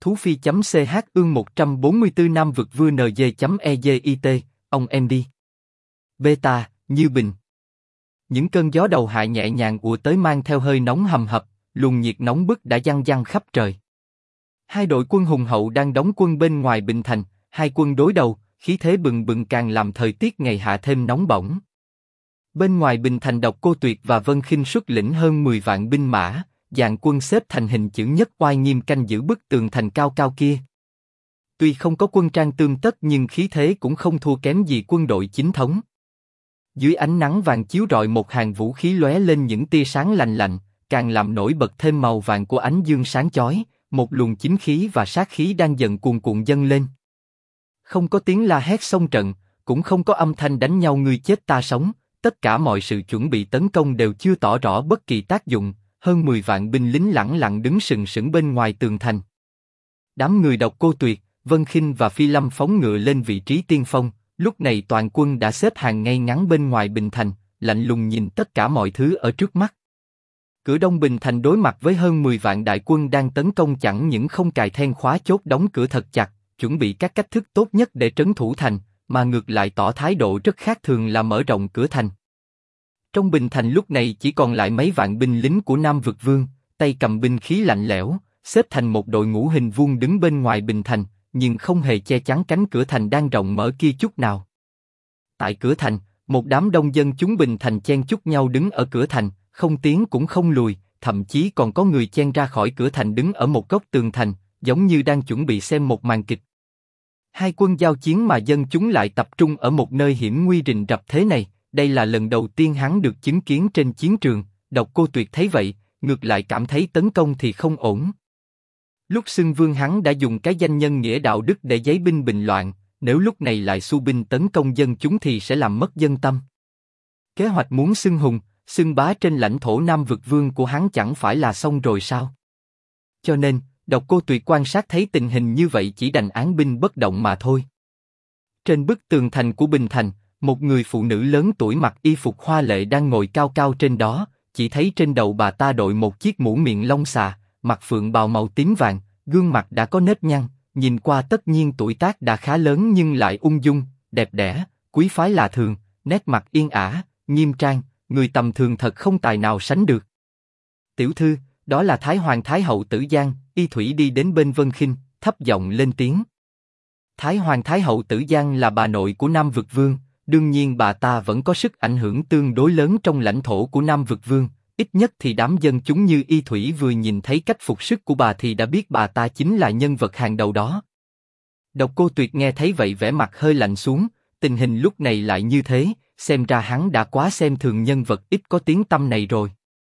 Thú Phi.ch ương 144 Nam vực vua NG.EGIT, ông em đi. Beta, Như Bình. Những cơn gió đầu hạ nhẹ nhàng ùa tới mang theo hơi nóng hầm hập, luồng nhiệt nóng bức đã giăng giăng khắp trời. Hai đội quân hùng hậu đang đóng quân bên ngoài Bình Thành, hai quân đối đầu, khí thế bừng bừng càng làm thời tiết ngày hạ thêm nóng bỏng. Bên ngoài Bình Thành Độc Cô Tuyệt và Vân Khinh xuất lĩnh hơn 10 vạn binh mã, dàn quân xếp thành hình chữ nhất oai nghiêm canh giữ bức tường thành cao cao kia. Tuy không có quân trang tương tất nhưng khí thế cũng không thua kém gì quân đội chính thống. Dưới ánh nắng vàng chiếu rọi một hàng vũ khí lóe lên những tia sáng lành lạnh, càng làm nổi bật thêm màu vàng của ánh dương sáng chói, một luồng chính khí và sát khí đang dần cuồn cuộn dâng lên. Không có tiếng la hét xông trận, cũng không có âm thanh đánh nhau ngươi chết ta sống, tất cả mọi sự chuẩn bị tấn công đều chưa tỏ rõ bất kỳ tác dụng, hơn 10 vạn binh lính lẳng lặng đứng sừng sững bên ngoài tường thành. Đám người Độc Cô Tuyệt, Vân Khinh và Phi Lâm phóng ngựa lên vị trí tiên phong, lúc này toàn quân đã xếp hàng ngay ngắn bên ngoài Bình Thành, lạnh lùng nhìn tất cả mọi thứ ở trước mắt. Cửa đông Bình Thành đối mặt với hơn 10 vạn đại quân đang tấn công chẳng những không cài then khóa chốt đóng cửa thật chặt, chuẩn bị các cách thức tốt nhất để trấn thủ thành, mà ngược lại tỏ thái độ rất khác thường là mở rộng cửa thành. Trong Bình Thành lúc này chỉ còn lại mấy vạn binh lính của Nam Vực Vương, tay cầm binh khí lạnh lẽo, xếp thành một đội ngũ hình vuông đứng bên ngoài Bình Thành, nhưng không hề che chắn cánh cửa thành đang rộng mở kia chút nào. Tại cửa thành, một đám đông dân chúng Bình Thành chen chúc nhau đứng ở cửa thành, không tiến cũng không lùi, thậm chí còn có người chen ra khỏi cửa thành đứng ở một góc tường thành, giống như đang chuẩn bị xem một màn kịch. Hai quân giao chiến mà dân chúng lại tập trung ở một nơi hiểm nguy rình rập thế này, đây là lần đầu tiên hắn được chứng kiến trên chiến trường. Độc Cô Tuyệt thấy vậy, ngược lại cảm thấy tấn công thì không ổn. Lúc xưng vương hắn đã dùng cái danh nhân nghĩa đạo đức để giấy binh bình loạn, nếu lúc này lại xu binh tấn công dân chúng thì sẽ làm mất dân tâm. Kế hoạch muốn xưng hùng, xưng bá trên lãnh thổ Nam Vực Vương của hắn chẳng phải là xong rồi sao? Cho nên, Độc Cô Tuyệt quan sát thấy tình hình như vậy chỉ đành án binh bất động mà thôi. Trên bức tường thành của Bình Thành, một người phụ nữ lớn tuổi mặc y phục hoa lệ đang ngồi cao cao trên đó, chỉ thấy trên đầu bà ta đội một chiếc mũ miệng lông xà, mặc phượng bào màu tím vàng, gương mặt đã có nếp nhăn, nhìn qua tất nhiên tuổi tác đã khá lớn nhưng lại ung dung, đẹp đẽ, quý phái lạ thường, nét mặt yên ả, nghiêm trang, người tầm thường thật không tài nào sánh được. Tiểu thư, đó là Thái Hoàng Thái Hậu Tử Giang. Y Thủy đi đến bên Vân Khinh, thấp giọng lên tiếng. Thái Hoàng Thái Hậu Tử Giang là bà nội của Nam Vực Vương, đương nhiên bà ta vẫn có sức ảnh hưởng tương đối lớn trong lãnh thổ của Nam Vực Vương, ít nhất thì đám dân chúng như Y Thủy vừa nhìn thấy cách phục sức của bà thì đã biết bà ta chính là nhân vật hàng đầu đó. Độc Cô Tuyệt nghe thấy vậy vẻ mặt hơi lạnh xuống, tình hình lúc này lại như thế, xem ra hắn đã quá xem thường nhân vật ít có tiếng tăm này rồi.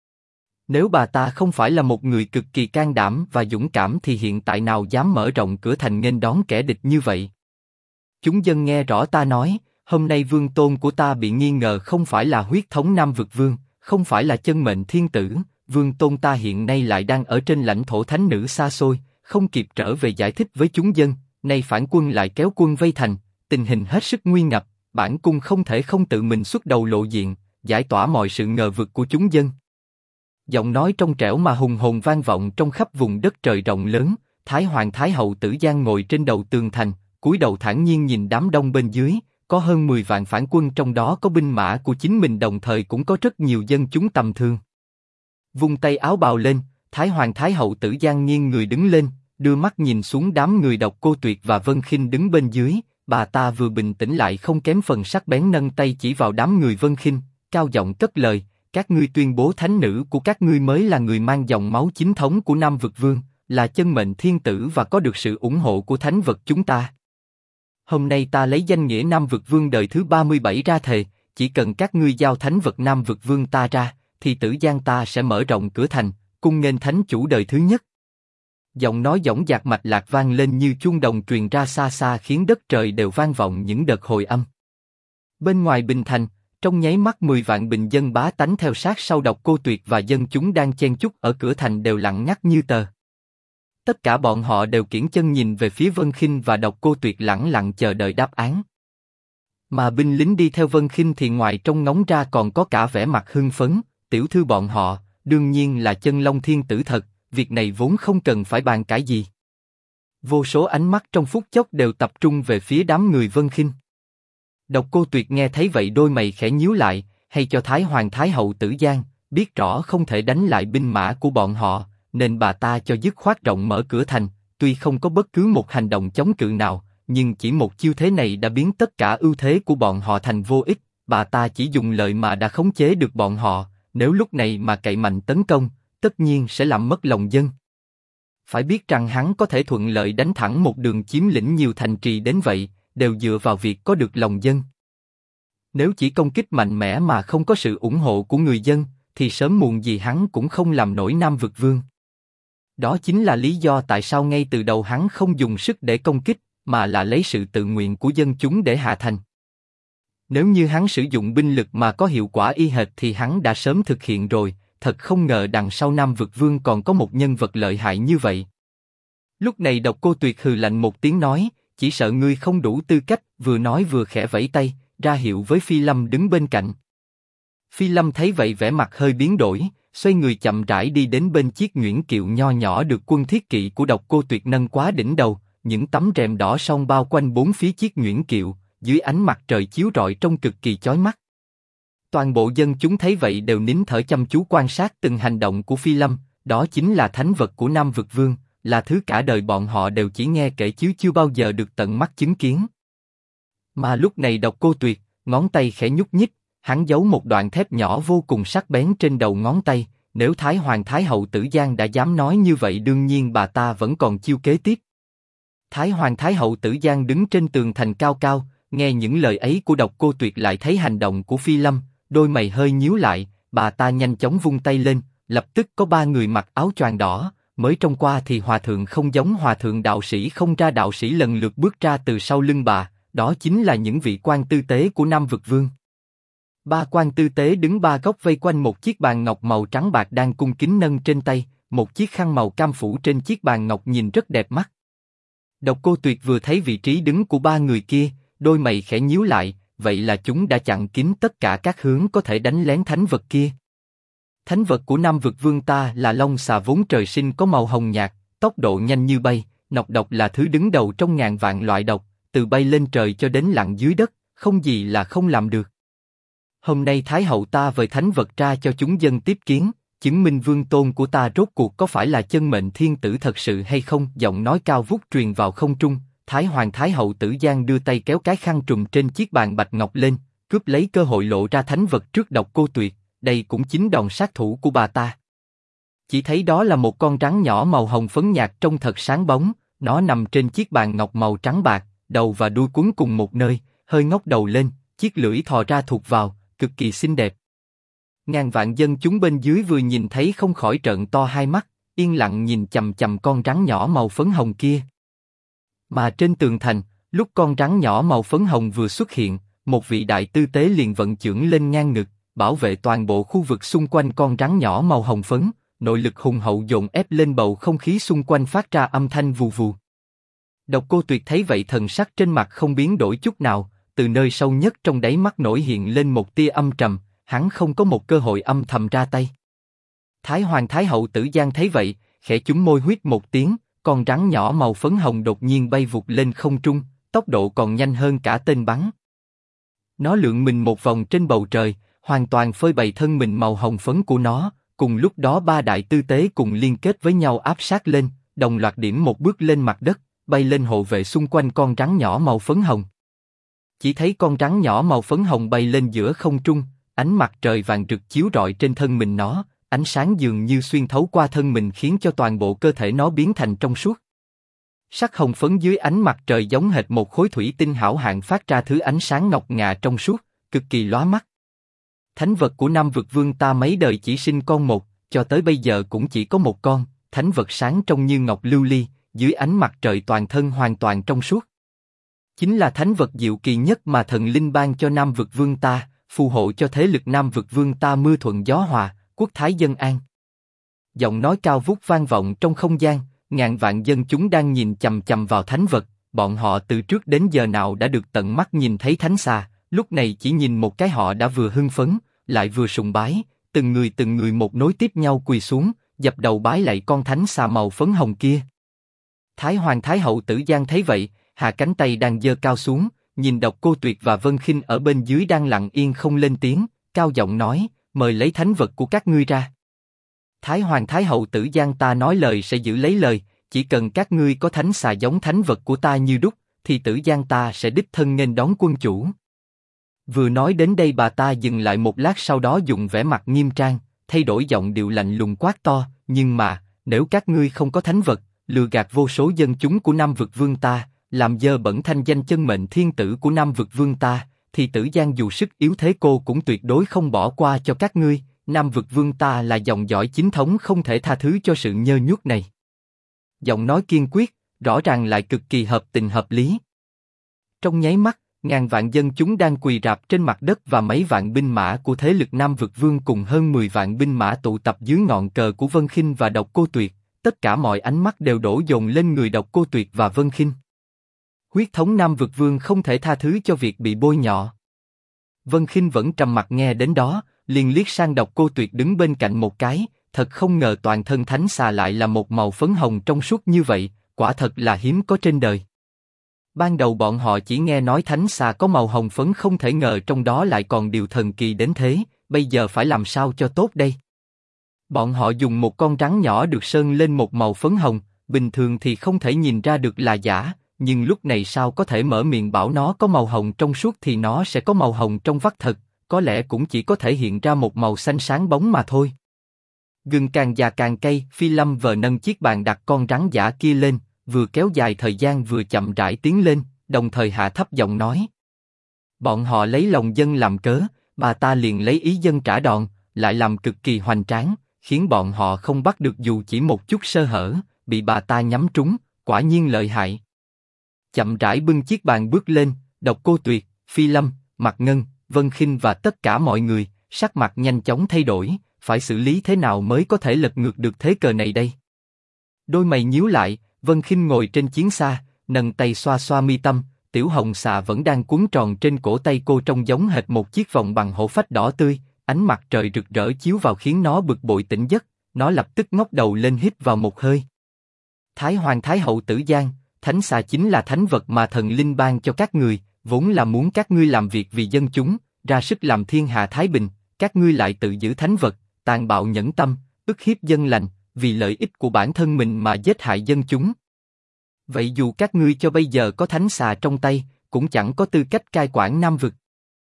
Nếu bà ta không phải là một người cực kỳ can đảm và dũng cảm thì hiện tại nào dám mở rộng cửa thành nghênh đón kẻ địch như vậy? Chúng dân nghe rõ ta nói, hôm nay vương tôn của ta bị nghi ngờ không phải là huyết thống Nam Vực Vương, không phải là chân mệnh thiên tử, vương tôn ta hiện nay lại đang ở trên lãnh thổ thánh nữ xa xôi, không kịp trở về giải thích với chúng dân, nay phản quân lại kéo quân vây thành, tình hình hết sức nguy ngập, bản cung không thể không tự mình xuất đầu lộ diện, giải tỏa mọi sự ngờ vực của chúng dân. Giọng nói trong trẻo mà hùng hồn vang vọng trong khắp vùng đất trời rộng lớn. Thái Hoàng Thái Hậu Tử Giang ngồi trên đầu tường thành, cúi đầu thản nhiên nhìn đám đông bên dưới, có hơn 10 vạn phản quân trong đó có binh mã của chính mình, đồng thời cũng có rất nhiều dân chúng tầm thường. Vung tay áo bào lên, Thái Hoàng Thái Hậu Tử Giang nghiêng người đứng lên, đưa mắt nhìn xuống đám người Độc Cô Tuyệt và Vân Khinh đứng bên dưới, bà ta vừa bình tĩnh lại không kém phần sắc bén, nâng tay chỉ vào đám người Vân Khinh, cao giọng cất lời. Các ngươi tuyên bố thánh nữ của các ngươi mới là người mang dòng máu chính thống của Nam Vực Vương, là chân mệnh thiên tử và có được sự ủng hộ của thánh vật chúng ta. Hôm nay ta lấy danh nghĩa Nam Vực Vương đời thứ 37 ra thề, chỉ cần các ngươi giao thánh vật Nam Vực Vương ta ra, thì Tử Giang ta sẽ mở rộng cửa thành, cung nghênh thánh chủ đời thứ nhất. Giọng nói dõng dạc mạch lạc vang lên như chuông đồng truyền ra xa xa khiến đất trời đều vang vọng những đợt hồi âm. Bên ngoài Bình Thành, trong nháy mắt 10 vạn bình dân bá tánh theo sát sau Độc Cô Tuyệt và dân chúng đang chen chúc ở cửa thành đều lặng ngắt như tờ. Tất cả bọn họ đều kiễng chân nhìn về phía Vân Khinh và Độc Cô Tuyệt lẳng lặng chờ đợi đáp án. Mà binh lính đi theo Vân Khinh thì ngoài trông ngóng ra còn có cả vẻ mặt hưng phấn, tiểu thư bọn họ, đương nhiên là chân long thiên tử thật, việc này vốn không cần phải bàn cãi gì. Vô số ánh mắt trong phút chốc đều tập trung về phía đám người Vân Khinh. Độc Cô Tuyệt nghe thấy vậy đôi mày khẽ nhíu lại, hay cho Thái Hoàng Thái Hậu Tử Giang, biết rõ không thể đánh lại binh mã của bọn họ, nên bà ta cho dứt khoát rộng mở cửa thành, tuy không có bất cứ một hành động chống cự nào, nhưng chỉ một chiêu thế này đã biến tất cả ưu thế của bọn họ thành vô ích, bà ta chỉ dùng lợi mà đã khống chế được bọn họ, nếu lúc này mà cậy mạnh tấn công, tất nhiên sẽ làm mất lòng dân. Phải biết rằng hắn có thể thuận lợi đánh thẳng một đường chiếm lĩnh nhiều thành trì đến vậy, đều dựa vào việc có được lòng dân. Nếu chỉ công kích mạnh mẽ mà không có sự ủng hộ của người dân, thì sớm muộn gì hắn cũng không làm nổi Nam Vực Vương. Đó chính là lý do tại sao ngay từ đầu hắn không dùng sức để công kích, mà là lấy sự tự nguyện của dân chúng để hạ thành. Nếu như hắn sử dụng binh lực mà có hiệu quả y hệt thì hắn đã sớm thực hiện rồi, thật không ngờ đằng sau Nam Vực Vương còn có một nhân vật lợi hại như vậy. Lúc này Độc Cô Tuyệt hừ lạnh một tiếng nói, chỉ sợ ngươi không đủ tư cách, vừa nói vừa khẽ vẫy tay, ra hiệu với Phi Lâm đứng bên cạnh. Phi Lâm thấy vậy vẻ mặt hơi biến đổi, xoay người chậm rãi đi đến bên chiếc nhuyễn kiệu nho nhỏ được quân thiết kỵ của Độc Cô Tuyệt nâng quá đỉnh đầu, những tấm rèm đỏ song bao quanh bốn phía chiếc nhuyễn kiệu, dưới ánh mặt trời chiếu rọi trông cực kỳ chói mắt. Toàn bộ dân chúng thấy vậy đều nín thở chăm chú quan sát từng hành động của Phi Lâm, đó chính là thánh vật của Nam Vực Vương, là thứ cả đời bọn họ đều chỉ nghe kể chứ chưa bao giờ được tận mắt chứng kiến. Mà lúc này Độc Cô Tuyệt, ngón tay khẽ nhúc nhích, hắn giấu một đoạn thép nhỏ vô cùng sắc bén trên đầu ngón tay, nếu Thái Hoàng Thái Hậu Tử Giang đã dám nói như vậy đương nhiên bà ta vẫn còn chiêu kế tiếp. Thái Hoàng Thái Hậu Tử Giang đứng trên tường thành cao cao, nghe những lời ấy của Độc Cô Tuyệt lại thấy hành động của Phi Lâm, đôi mày hơi nhíu lại, bà ta nhanh chóng vung tay lên, lập tức có ba người mặc áo choàng đỏ, mới trông qua thì hòa thượng không giống hòa thượng đạo sĩ không ra đạo sĩ lần lượt bước ra từ sau lưng bà, đó chính là những vị quan tư tế của Nam Vực Vương. Ba quan tư tế đứng ba góc vây quanh một chiếc bàn ngọc màu trắng bạc đang cung kính nâng trên tay, một chiếc khăn màu cam phủ trên chiếc bàn ngọc nhìn rất đẹp mắt. Độc Cô Tuyệt vừa thấy vị trí đứng của ba người kia, đôi mày khẽ nhíu lại, vậy là chúng đã chặn kín tất cả các hướng có thể đánh lén thánh vật kia. Thánh vật của Nam Vực Vương ta là long xà vốn trời sinh có màu hồng nhạt, tốc độ nhanh như bay, nọc độc là thứ đứng đầu trong ngàn vạn loại độc, từ bay lên trời cho đến lặn dưới đất, không gì là không làm được. Hôm nay Thái Hậu ta vời thánh vật ra cho chúng dân tiếp kiến, chứng minh vương tôn của ta rốt cuộc có phải là chân mệnh thiên tử thật sự hay không. Giọng nói cao vút truyền vào không trung, Thái Hoàng Thái Hậu Tử Giang đưa tay kéo cái khăn trùm trên chiếc bàn bạch ngọc lên, cướp lấy cơ hội lộ ra thánh vật trước Độc Cô Tuyệt, đây cũng chính đòn sát thủ của bà ta. Chỉ thấy đó là một con rắn nhỏ màu hồng phấn nhạt trông thật sáng bóng, nó nằm trên chiếc bàn ngọc màu trắng bạc, đầu và đuôi quấn cùng một nơi, hơi ngóc đầu lên, chiếc lưỡi thò ra thụt vào, cực kỳ xinh đẹp. Ngàn vạn dân chúng bên dưới vừa nhìn thấy không khỏi trợn to hai mắt, yên lặng nhìn chằm chằm con rắn nhỏ màu phấn hồng kia. Mà trên tường thành, lúc con rắn nhỏ màu phấn hồng vừa xuất hiện, một vị đại tư tế liền vận chưởng lên ngang ngực, bảo vệ toàn bộ khu vực xung quanh con rắn nhỏ màu hồng phấn, nội lực hùng hậu dồn ép lên bầu không khí xung quanh phát ra âm thanh vù vù. Độc Cô Tuyệt thấy vậy thần sắc trên mặt không biến đổi chút nào, từ nơi sâu nhất trong đáy mắt nổi hiện lên một tia âm trầm, hắn không có một cơ hội âm thầm ra tay. Thái Hoàng Thái Hậu Tử Giang thấy vậy, khẽ chúm môi huýt một tiếng, con rắn nhỏ màu phấn hồng đột nhiên bay vụt lên không trung, tốc độ còn nhanh hơn cả tên bắn. Nó lượn mình một vòng trên bầu trời, hoàn toàn phơi bày thân mình màu hồng phấn của nó. Cùng lúc đó ba đại tư tế cùng liên kết với nhau áp sát lên, đồng loạt điểm một bước lên mặt đất, bay lên hộ vệ xung quanh con rắn nhỏ màu phấn hồng. Chỉ thấy con rắn nhỏ màu phấn hồng bay lên giữa không trung, ánh mặt trời vàng rực chiếu rọi trên thân mình nó, ánh sáng dường như xuyên thấu qua thân mình khiến cho toàn bộ cơ thể nó biến thành trong suốt. Sắc hồng phấn dưới ánh mặt trời giống hệt một khối thủy tinh hảo hạng phát ra thứ ánh sáng ngọc ngà trong suốt, cực kỳ lóa mắt. Thánh vật của Nam Vực Vương ta mấy đời chỉ sinh con một, cho tới bây giờ cũng chỉ có một con, thánh vật sáng trông như ngọc lưu ly, dưới ánh mặt trời toàn thân hoàn toàn trong suốt. Chính là thánh vật diệu kỳ nhất mà thần linh ban cho Nam Vực Vương ta, phù hộ cho thế lực Nam Vực Vương ta mưa thuận gió hòa, quốc thái dân an. Giọng nói cao vút vang vọng trong không gian, ngàn vạn dân chúng đang nhìn chằm chằm vào thánh vật, bọn họ từ trước đến giờ nào đã được tận mắt nhìn thấy thánh xà, lúc này chỉ nhìn một cái họ đã vừa hưng phấn, lại vừa sùng bái, từng người một nối tiếp nhau quỳ xuống, dập đầu bái lạy con thánh xà màu phấn hồng kia. Thái Hoàng Thái Hậu Tử Giang thấy vậy, hạ cánh tay đang giơ cao xuống, nhìn Độc Cô Tuyệt và Vân Khinh ở bên dưới đang lặng yên không lên tiếng, cao giọng nói, mời lấy thánh vật của các ngươi ra. Thái Hoàng Thái Hậu Tử Giang, ta nói lời sẽ giữ lấy lời, chỉ cần các ngươi có thánh xà giống thánh vật của ta như đúc, thì Tử Giang ta sẽ đích thân nghênh đón quân chủ. Vừa nói đến đây bà ta dừng lại một lát, sau đó dùng vẻ mặt nghiêm trang, thay đổi giọng điệu lạnh lùng quát to, nhưng mà, nếu các ngươi không có thánh vật, lừa gạt vô số dân chúng của Nam Vực Vương ta, làm dơ bẩn thanh danh chân mệnh thiên tử của Nam Vực Vương ta, thì Tử Giang dù sức yếu thế cô cũng tuyệt đối không bỏ qua cho các ngươi. Nam Vực Vương ta là dòng dõi chính thống, không thể tha thứ cho sự nhơ nhuốc này. Giọng nói kiên quyết, rõ ràng lại cực kỳ hợp tình hợp lý. Trong nháy mắt, ngàn vạn dân chúng đang quỳ rạp trên mặt đất và mấy vạn binh mã của thế lực Nam Vực Vương cùng hơn 10 vạn binh mã tụ tập dưới ngọn cờ của Vân Khinh và Độc Cô Tuyệt, tất cả mọi ánh mắt đều đổ dồn lên người Độc Cô Tuyệt và Vân Khinh. Huyết thống Nam Vực Vương không thể tha thứ cho việc bị bôi nhọ. Vân Khinh vẫn trầm mặc nghe đến đó, liền liếc sang Độc Cô Tuyệt đứng bên cạnh một cái, thật không ngờ toàn thân thánh xà lại là một màu phấn hồng trong suốt như vậy, quả thật là hiếm có trên đời. Ban đầu bọn họ chỉ nghe nói thánh xà có màu hồng phấn, không thể ngờ trong đó lại còn điều thần kỳ đến thế, bây giờ phải làm sao cho tốt đây? Bọn họ dùng một con rắn nhỏ được sơn lên một màu phấn hồng, bình thường thì không thể nhìn ra được là giả, nhưng lúc này sao có thể mở miệng bảo nó có màu hồng trong suốt thì nó sẽ có màu hồng trong vắt thật, có lẽ cũng chỉ có thể hiện ra một màu xanh sáng bóng mà thôi. Gừng càng già càng cay, Phi Lâm vờ nâng chiếc bàn đặt con rắn giả kia lên, vừa kéo dài thời gian vừa chậm rãi tiến lên, đồng thời hạ thấp giọng nói. Bọn họ lấy lòng dân làm cớ, bà ta liền lấy ý dân trả đòn, lại làm cực kỳ hoành tráng, khiến bọn họ không bắt được dù chỉ một chút sơ hở, bị bà ta nhắm trúng, quả nhiên lợi hại. Chậm rãi bưng chiếc bàn bước lên, Độc Cô Tuyệt, Phi Lâm, Mạc Ngân, Vân Khinh và tất cả mọi người, sắc mặt nhanh chóng thay đổi, phải xử lý thế nào mới có thể lật ngược được thế cờ này đây? Đôi mày nhíu lại, Vân Khinh ngồi trên chiến xa, nâng tay xoa xoa mi tâm, tiểu hồng xà vẫn đang cuốn tròn trên cổ tay cô trông giống hệt một chiếc vòng bằng hổ phách đỏ tươi, ánh mặt trời rực rỡ chiếu vào khiến nó bực bội tỉnh giấc, nó lập tức ngóc đầu lên hít vào một hơi. Thái Hoàng Thái Hậu Tử Giang, thánh xà chính là thánh vật mà thần linh ban cho các người, vốn là muốn các ngươi làm việc vì dân chúng, ra sức làm thiên hạ thái bình, các ngươi lại tự giữ thánh vật, tàn bạo nhẫn tâm, ức hiếp dân lành, vì lợi ích của bản thân mình mà giết hại dân chúng. Vậy dù các ngươi cho bây giờ có thánh xà trong tay, cũng chẳng có tư cách cai quản Nam Vực.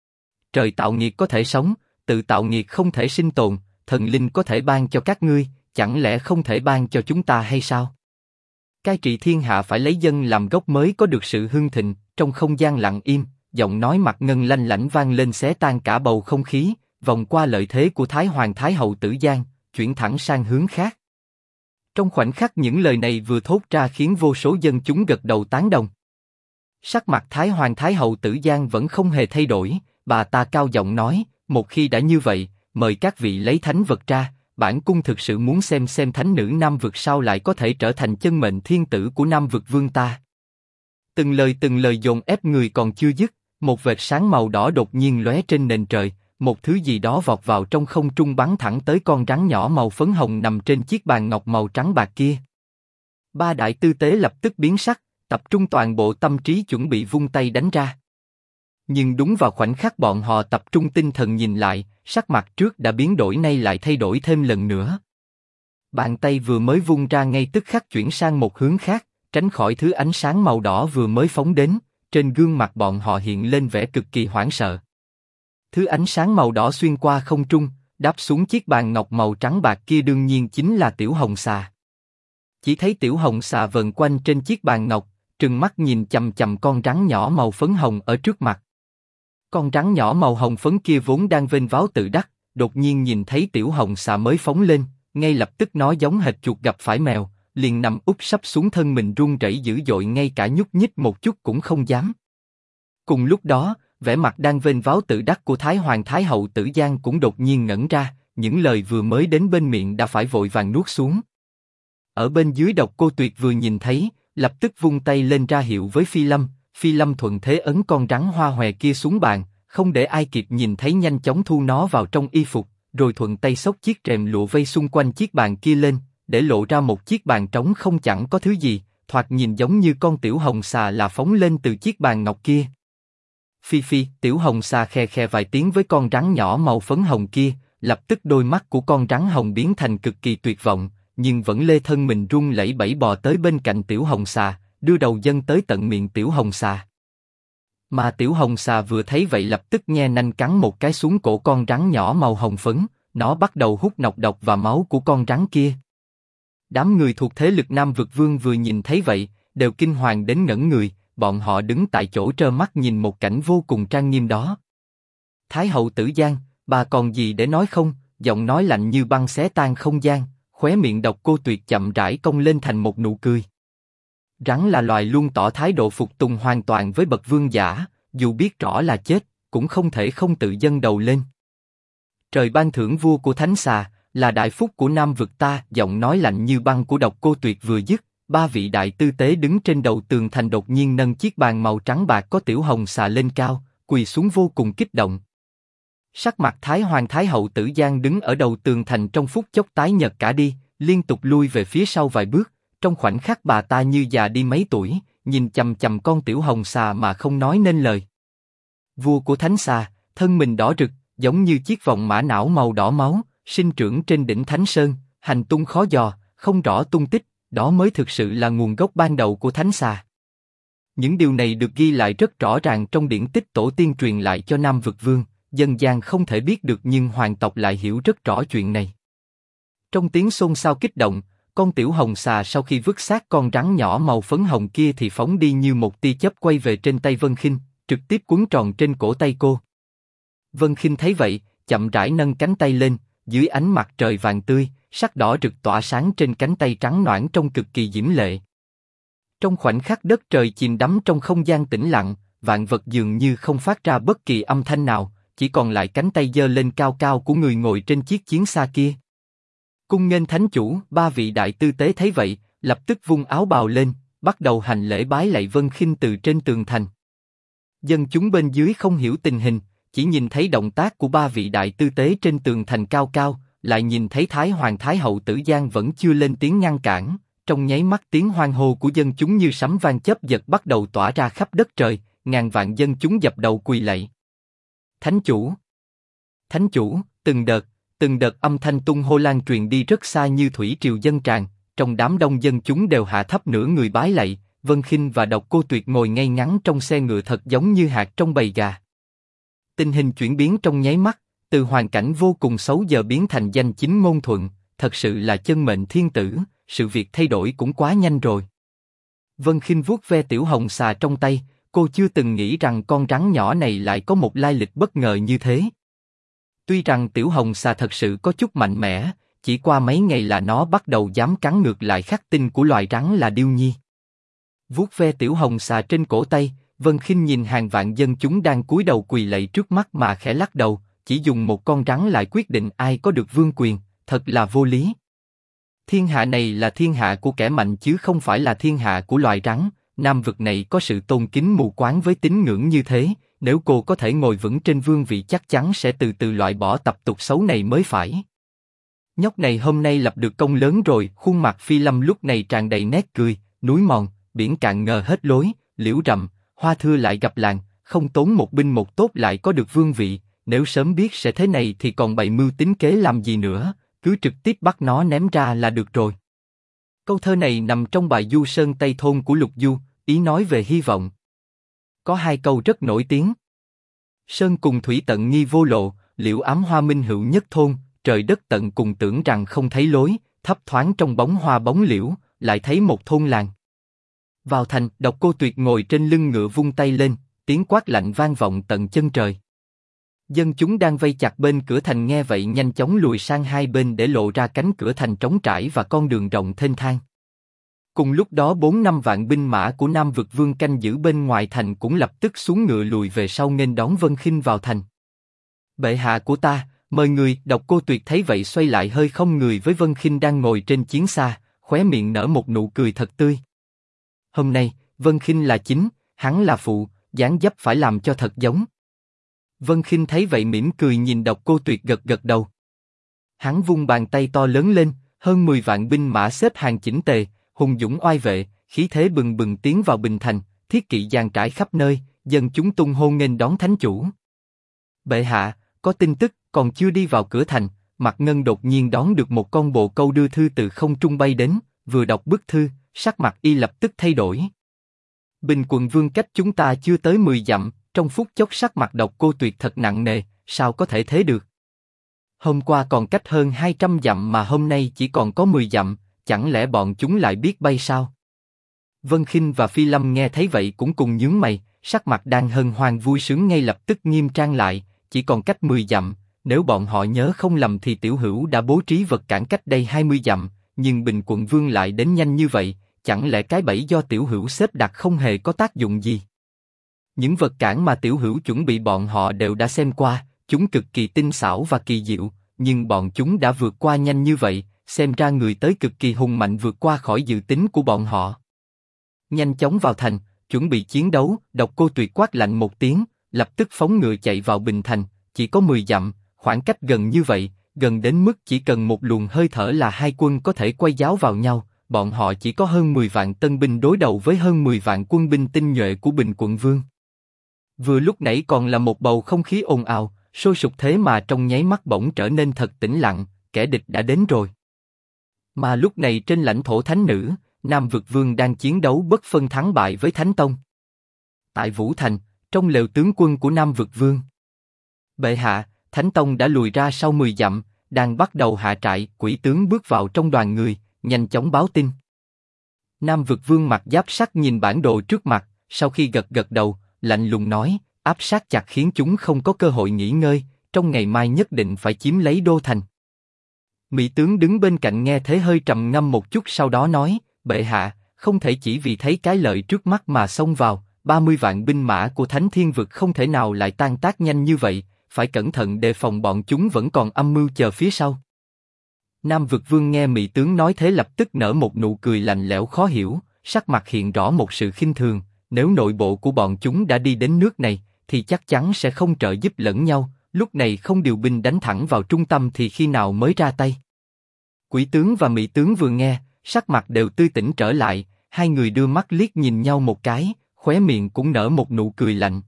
Trời tạo nghiệt có thể sống, tự tạo nghiệt không thể sinh tồn, thần linh có thể ban cho các ngươi, chẳng lẽ không thể ban cho chúng ta hay sao? Cai trị thiên hạ phải lấy dân làm gốc mới có được sự hưng thịnh. Trong không gian lặng im, giọng nói Mạc Ngân lanh lảnh vang lên xé tan cả bầu không khí, vòng qua lợi thế của Thái Hoàng Thái Hậu Tử Giang, chuyển thẳng sang hướng khác. Trong khoảnh khắc những lời này vừa thốt ra khiến vô số dân chúng gật đầu tán đồng. Sắc mặt Thái Hoàng Thái Hậu Tử Giang vẫn không hề thay đổi, bà ta cao giọng nói, một khi đã như vậy, mời các vị lấy thánh vật ra, bản cung thực sự muốn xem thánh nữ Nam Vực sao lại có thể trở thành chân mệnh thiên tử của Nam Vực Vương ta. Từng lời dồn ép người còn chưa dứt, một vệt sáng màu đỏ đột nhiên lóe trên nền trời, một thứ gì đó vọt vào trong không trung bắn thẳng tới con rắn nhỏ màu phấn hồng nằm trên chiếc bàn ngọc màu trắng bạc kia. Ba đại tư tế lập tức biến sắc, tập trung toàn bộ tâm trí chuẩn bị vung tay đánh ra. Nhưng đúng vào khoảnh khắc bọn họ tập trung tinh thần nhìn lại, sắc mặt trước đã biến đổi nay lại thay đổi thêm lần nữa. Bàn tay vừa mới vung ra ngay tức khắc chuyển sang một hướng khác, tránh khỏi thứ ánh sáng màu đỏ vừa mới phóng đến, trên gương mặt bọn họ hiện lên vẻ cực kỳ hoảng sợ. Thứ ánh sáng màu đỏ xuyên qua không trung, đáp xuống chiếc bàn ngọc màu trắng bạc kia đương nhiên chính là tiểu hồng xà. Chỉ thấy tiểu hồng xà vần quanh trên chiếc bàn ngọc, trừng mắt nhìn chằm chằm con rắn nhỏ màu phấn hồng ở trước mặt. Con rắn nhỏ màu hồng phấn kia vốn đang vênh váo tự đắc, đột nhiên nhìn thấy tiểu hồng xà mới phóng lên, ngay lập tức nó giống hệt chuột gặp phải mèo, liền nằm úp sấp xuống thân mình run rẩy dữ dội, ngay cả nhúc nhích một chút cũng không dám. Cùng lúc đó, vẻ mặt đang vênh váo tự đắc của Thái Hoàng Thái Hậu Tử Giang cũng đột nhiên ngẩn ra, những lời vừa mới đến bên miệng đã phải vội vàng nuốt xuống. Ở bên dưới Độc Cô Tuyệt vừa nhìn thấy, lập tức vung tay lên ra hiệu với Phi Lâm thuận thế ấn con rắn hoa hòe kia xuống bàn, không để ai kịp nhìn thấy nhanh chóng thu nó vào trong y phục, rồi thuận tay xốc chiếc rèm lụa vây xung quanh chiếc bàn kia lên, để lộ ra một chiếc bàn trống không chẳng có thứ gì, thoạt nhìn giống như con tiểu hồng xà là phóng lên từ chiếc bàn ngọc kia. Phi phi, tiểu hồng xà khe khe vài tiếng với con rắn nhỏ màu phấn hồng kia, lập tức đôi mắt của con rắn hồng biến thành cực kỳ tuyệt vọng, nhưng vẫn lê thân mình run lẩy bẩy bò tới bên cạnh tiểu hồng xà, đưa đầu dâng tới tận miệng tiểu hồng xà. Mà tiểu hồng xà vừa thấy vậy lập tức nhe nanh cắn một cái xuống cổ con rắn nhỏ màu hồng phấn, nó bắt đầu hút nọc độc và máu của con rắn kia. Đám người thuộc thế lực Nam Vực Vương vừa nhìn thấy vậy, đều kinh hoàng đến ngẩn người, bọn họ đứng tại chỗ trơ mắt nhìn một cảnh vô cùng trang nghiêm đó. Thái hậu Tử Giang, bà còn gì để nói không? Giọng nói lạnh như băng xé tan không gian, khóe miệng Độc Cô Tuyệt chậm rãi cong lên thành một nụ cười. Rắn là loài luôn tỏ thái độ phục tùng hoàn toàn với bậc vương giả, dù biết rõ là chết, cũng không thể không tự dâng đầu lên. Trời ban thưởng vua của Thánh Xà, là đại phúc của Nam Vực ta. Giọng nói lạnh như băng của Độc Cô Tuyệt vừa dứt, ba vị đại tư tế đứng trên đầu tường thành đột nhiên nâng chiếc bàn màu trắng bạc có tiểu hồng xà lên cao, quỳ xuống vô cùng kích động. Sắc mặt Thái Hoàng Thái hậu Tử Giang đứng ở đầu tường thành trong phút chốc tái nhợt cả đi, liên tục lui về phía sau vài bước. Trong khoảnh khắc bà ta như già đi mấy tuổi, nhìn chằm chằm con tiểu hồng xà mà không nói nên lời. Vua của Thánh Xà, thân mình đỏ rực, giống như chiếc vòng mã não màu đỏ máu, sinh trưởng trên đỉnh Thánh Sơn, hành tung khó dò, không rõ tung tích, đó mới thực sự là nguồn gốc ban đầu của Thánh Xà. Những điều này được ghi lại rất rõ ràng trong điển tích tổ tiên truyền lại cho Nam Vực Vương, dân gian không thể biết được nhưng hoàng tộc lại hiểu rất rõ chuyện này. Trong tiếng xôn xao kích động, con tiểu hồng xà sau khi vứt xác con rắn nhỏ màu phấn hồng kia thì phóng đi như một tia chớp quay về trên tay Vân Khinh, trực tiếp quấn tròn trên cổ tay cô. Vân Khinh thấy vậy, chậm rãi nâng cánh tay lên, dưới ánh mặt trời vàng tươi, sắc đỏ rực tỏa sáng trên cánh tay trắng nõn trông cực kỳ diễm lệ. Trong khoảnh khắc đất trời chìm đắm trong không gian tĩnh lặng, vạn vật dường như không phát ra bất kỳ âm thanh nào, chỉ còn lại cánh tay giơ lên cao cao của người ngồi trên chiếc chiến xa kia. Cung nghênh thánh chủ, ba vị đại tư tế thấy vậy, lập tức vung áo bào lên, bắt đầu hành lễ bái lạy Vân Khinh từ trên tường thành. Dân chúng bên dưới không hiểu tình hình, chỉ nhìn thấy động tác của ba vị đại tư tế trên tường thành cao cao, lại nhìn thấy Thái Hoàng Thái hậu Tử Giang vẫn chưa lên tiếng ngăn cản. Trong nháy mắt tiếng hoan hô của dân chúng như sấm vang chớp giật bắt đầu tỏa ra khắp đất trời, ngàn vạn dân chúng dập đầu quỳ lạy. Thánh chủ, thánh chủ, từng đợt âm thanh tung hô lan truyền đi rất xa như thủy triều dân tràn, trong đám đông dân chúng đều hạ thấp nửa người bái lạy. Vân Khinh và Độc Cô Tuyệt ngồi ngay ngắn trong xe ngựa thật giống như hạt trong bầy gà. Tình hình chuyển biến trong nháy mắt, từ hoàn cảnh vô cùng xấu giờ biến thành danh chính ngôn thuận, thật sự là chân mệnh thiên tử, sự việc thay đổi cũng quá nhanh rồi. Vân Khinh vuốt ve tiểu hồng xà trong tay, cô chưa từng nghĩ rằng con rắn nhỏ này lại có một lai lịch bất ngờ như thế. Tuy rằng tiểu hồng xà thật sự có chút mạnh mẽ, chỉ qua mấy ngày là nó bắt đầu dám cắn ngược lại khắc tinh của loài rắn là điêu nhi. Vuốt ve tiểu hồng xà trên cổ tay, Vân Khinh nhìn hàng vạn dân chúng đang cúi đầu quỳ lạy trước mắt mà khẽ lắc đầu, chỉ dùng một con rắn lại quyết định ai có được vương quyền, thật là vô lý. Thiên hạ này là thiên hạ của kẻ mạnh chứ không phải là thiên hạ của loài rắn. Nam vực này có sự tôn kính mù quáng với tín ngưỡng như thế, nếu cô có thể ngồi vững trên vương vị chắc chắn sẽ từ từ loại bỏ tập tục xấu này mới phải. Nhóc này hôm nay lập được công lớn rồi. Khuôn mặt Phi Lâm lúc này tràn đầy nét cười. Núi mòn, biển cạn ngờ hết lối, liễu rậm, hoa thưa lại gặp làng, không tốn một binh một tốt lại có được vương vị. Nếu sớm biết sẽ thế này thì còn bày mưu tính kế làm gì nữa, cứ trực tiếp bắt nó ném ra là được rồi. Câu thơ này nằm trong bài Du Sơn Tây Thôn của Lục Du, ý nói về hy vọng. Có hai câu rất nổi tiếng. Sơn cùng thủy tận nghi vô lộ, liễu ám hoa minh hữu nhất thôn, trời đất tận cùng tưởng rằng không thấy lối, thấp thoáng trong bóng hoa bóng liễu, lại thấy một thôn làng. Vào thành, Độc Cô Tuyệt ngồi trên lưng ngựa vung tay lên, tiếng quát lạnh vang vọng tận chân trời. Dân chúng đang vây chặt bên cửa thành nghe vậy nhanh chóng lùi sang hai bên để lộ ra cánh cửa thành trống trải và con đường rộng thênh thang. Cùng lúc đó 4-5 vạn binh mã của Nam Vực Vương canh giữ bên ngoài thành cũng lập tức xuống ngựa lùi về sau nghênh đón Vân Khinh vào thành. Bệ hạ của ta, mời người. Độc Cô Tuyệt thấy vậy xoay lại hơi không người với Vân Khinh đang ngồi trên chiến xa, khóe miệng nở một nụ cười thật tươi. Hôm nay, Vân Khinh là chính, hắn là phụ, dáng dấp phải làm cho thật giống. Vân Khinh thấy vậy mỉm cười nhìn Độc Cô Tuyệt gật gật đầu. Hắn vung bàn tay to lớn lên, hơn 10 vạn binh mã xếp hàng chỉnh tề, hùng dũng oai vệ, khí thế bừng bừng tiến vào Bình Thành, thiết kỵ dàn trải khắp nơi, dân chúng tung hô nghênh đón thánh chủ. Bệ hạ, có tin tức, còn chưa đi vào cửa thành, Mạc Ngân đột nhiên đón được một con bồ câu đưa thư từ không trung bay đến, vừa đọc bức thư, sắc mặt y lập tức thay đổi. Bình Quận Vương cách chúng ta chưa tới 10 dặm, trong phút chốc sắc mặt Độc Cô Tuyệt thật nặng nề, sao có thể thế được? Hôm qua còn cách hơn 200 dặm mà hôm nay chỉ còn có 10 dặm, chẳng lẽ bọn chúng lại biết bay sao? Vân Khinh và Phi Lâm nghe thấy vậy cũng cùng nhướng mày, sắc mặt đang hân hoan vui sướng ngay lập tức nghiêm trang lại, chỉ còn cách 10 dặm, nếu bọn họ nhớ không lầm thì Tiểu Hữu đã bố trí vật cản cách đây 20 dặm, nhưng Bình Quận Vương lại đến nhanh như vậy, chẳng lẽ cái bẫy do Tiểu Hữu xếp đặt không hề có tác dụng gì? Những vật cản mà Tiểu Hữu chuẩn bị bọn họ đều đã xem qua, chúng cực kỳ tinh xảo và kỳ diệu, nhưng bọn chúng đã vượt qua nhanh như vậy, xem ra người tới cực kỳ hùng mạnh vượt qua khỏi dự tính của bọn họ. Nhanh chóng vào thành, chuẩn bị chiến đấu. Độc Cô Tuyệt quát lạnh một tiếng, lập tức phóng ngựa chạy vào Bình Thành. Chỉ có 10 dặm, khoảng cách gần như vậy, gần đến mức chỉ cần một luồng hơi thở là hai quân có thể quay giáo vào nhau. Bọn họ chỉ có hơn 10 vạn tân binh đối đầu với hơn 10 vạn quân binh tinh nhuệ của Bình Quận Vương. Vừa lúc nãy còn là một bầu không khí ồn ào, sôi sục thế mà trong nháy mắt bỗng trở nên thật tĩnh lặng, kẻ địch đã đến rồi. Mà lúc này trên lãnh thổ thánh nữ, Nam Vực Vương đang chiến đấu bất phân thắng bại với Thánh Tông. Tại Vũ Thành, trong lều tướng quân của Nam Vực Vương. Bệ hạ, Thánh Tông đã lùi ra sau 10 dặm, đang bắt đầu hạ trại. Quỷ tướng bước vào trong đoàn người, nhanh chóng báo tin. Nam Vực Vương mặt giáp sắt nhìn bản đồ trước mặt, sau khi gật gật đầu, lạnh lùng nói, áp sát chặt khiến chúng không có cơ hội nghỉ ngơi, trong ngày mai nhất định phải chiếm lấy đô thành. Mỹ tướng đứng bên cạnh nghe thế hơi trầm ngâm một chút, sau đó nói, bệ hạ, không thể chỉ vì thấy cái lợi trước mắt mà xông vào, 30 vạn binh mã của Thánh Thiên Vực không thể nào lại tan tác nhanh như vậy, phải cẩn thận đề phòng bọn chúng vẫn còn âm mưu chờ phía sau. Nam Vực Vương nghe Mỹ tướng nói thế lập tức nở một nụ cười lạnh lẽo khó hiểu, sắc mặt hiện rõ một sự khinh thường, nếu nội bộ của bọn chúng đã đi đến nước này, thì chắc chắn sẽ không trợ giúp lẫn nhau, lúc này không điều binh đánh thẳng vào trung tâm thì khi nào mới ra tay. Quỷ tướng và Mỹ tướng vừa nghe, sắc mặt đều tươi tỉnh trở lại, hai người đưa mắt liếc nhìn nhau một cái, khóe miệng cũng nở một nụ cười lạnh.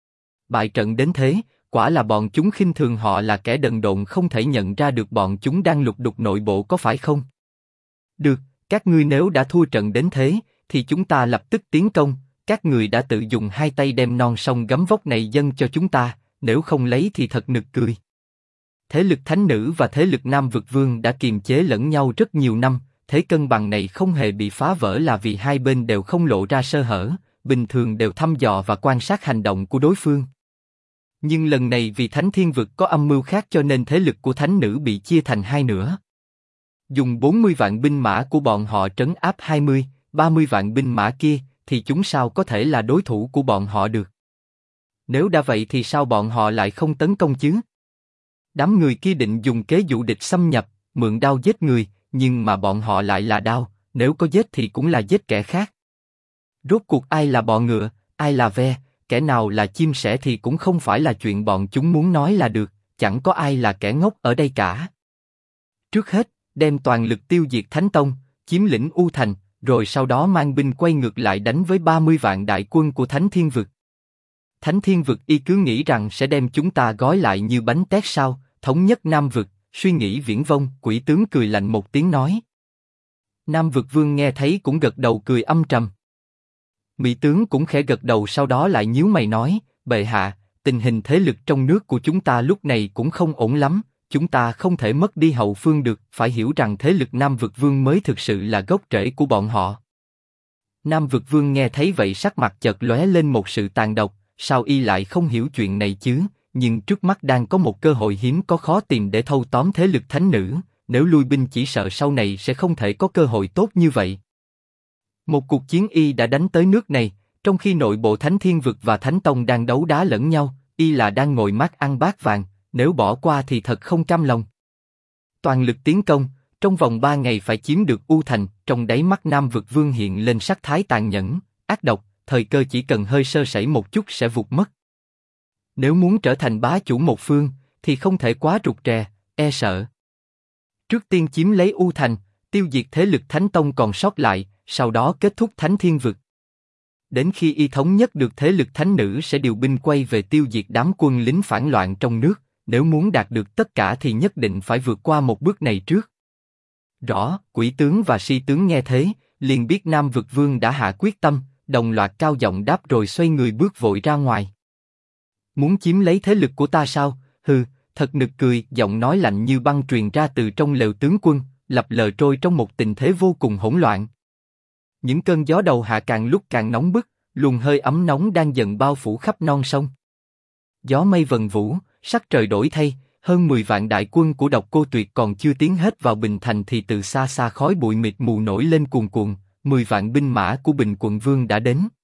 Bại trận đến thế, quả là bọn chúng khinh thường họ là kẻ đần độn không thể nhận ra được bọn chúng đang lục đục nội bộ có phải không? Được, các ngươi nếu đã thua trận đến thế, thì chúng ta lập tức tiến công, các người đã tự dùng hai tay đem non sông gấm vóc này dâng cho chúng ta, nếu không lấy thì thật nực cười. Thế lực thánh nữ và thế lực Nam Vực Vương đã kiềm chế lẫn nhau rất nhiều năm, thế cân bằng này không hề bị phá vỡ là vì hai bên đều không lộ ra sơ hở, bình thường đều thăm dò và quan sát hành động của đối phương. Nhưng lần này vì Thánh Thiên Vực có âm mưu khác cho nên thế lực của thánh nữ bị chia thành hai nửa. Dùng 40 vạn binh mã của bọn họ trấn áp 20, 30 vạn binh mã kia, thì chúng sao có thể là đối thủ của bọn họ được? Nếu đã vậy thì sao bọn họ lại không tấn công chứ? Đám người kia định dùng kế dụ địch xâm nhập, mượn đao giết người, nhưng mà bọn họ lại là đao, nếu có giết thì cũng là giết kẻ khác. Rốt cuộc ai là bọ ngựa, ai là ve, kẻ nào là chim sẻ thì cũng không phải là chuyện bọn chúng muốn nói là được, chẳng có ai là kẻ ngốc ở đây cả. Trước hết, đem toàn lực tiêu diệt Thánh Tông, chiếm lĩnh U Thành, rồi sau đó mang binh quay ngược lại đánh với 30 vạn đại quân của Thánh Thiên Vực. Thánh Thiên Vực y cứ nghĩ rằng sẽ đem chúng ta gói lại như bánh tét sao, thống nhất Nam Vực, suy nghĩ viển vông. Quỷ tướng cười lạnh một tiếng nói. Nam Vực Vương nghe thấy cũng gật đầu cười âm trầm. Mỹ tướng cũng khẽ gật đầu sau đó lại nhíu mày nói, bệ hạ, tình hình thế lực trong nước của chúng ta lúc này cũng không ổn lắm, chúng ta không thể mất đi hậu phương được, phải hiểu rằng thế lực Nam Vực Vương mới thực sự là gốc rễ của bọn họ. Nam Vực Vương nghe thấy vậy sắc mặt chợt lóe lên một sự tàn độc, sao y lại không hiểu chuyện này chứ, nhưng trước mắt đang có một cơ hội hiếm có khó tìm để thâu tóm thế lực thánh nữ, nếu lui binh chỉ sợ sau này sẽ không thể có cơ hội tốt như vậy. Một cuộc chiến y đã đánh tới nước này, trong khi nội bộ Thánh Thiên Vực và Thánh Tông đang đấu đá lẫn nhau, y là đang ngồi mát ăn bát vàng, nếu bỏ qua thì thật không cam lòng. Toàn lực tiến công, trong vòng 3 ngày phải chiếm được U Thành, trong đáy mắt Nam Vực Vương hiện lên sắc thái tàn nhẫn, ác độc, thời cơ chỉ cần hơi sơ sẩy một chút sẽ vụt mất. Nếu muốn trở thành bá chủ một phương, thì không thể quá rụt rè, e sợ. Trước tiên chiếm lấy U Thành, tiêu diệt thế lực Thánh Tông còn sót lại, sau đó kết thúc Thánh Thiên Vực. Đến khi y thống nhất được thế lực thánh nữ sẽ điều binh quay về tiêu diệt đám quân lính phản loạn trong nước, nếu muốn đạt được tất cả thì nhất định phải vượt qua một bước này trước. Rõ, Quỷ tướng và Si tướng nghe thế, liền biết Nam Vực Vương đã hạ quyết tâm, đồng loạt cao giọng đáp rồi xoay người bước vội ra ngoài. Muốn chiếm lấy thế lực của ta sao? Hừ, thật nực cười, giọng nói lạnh như băng truyền ra từ trong lều tướng quân, lập lờ trôi trong một tình thế vô cùng hỗn loạn. Những cơn gió đầu hạ càng lúc càng nóng bức, luồng hơi ấm nóng đang dần bao phủ khắp non sông. Gió mây vần vũ, sắc trời đổi thay, hơn 10 vạn đại quân của Độc Cô Tuyệt còn chưa tiến hết vào Bình Thành thì từ xa xa khói bụi mịt mù nổi lên cuồn cuộn, 10 vạn binh mã của Bình Quận Vương đã đến.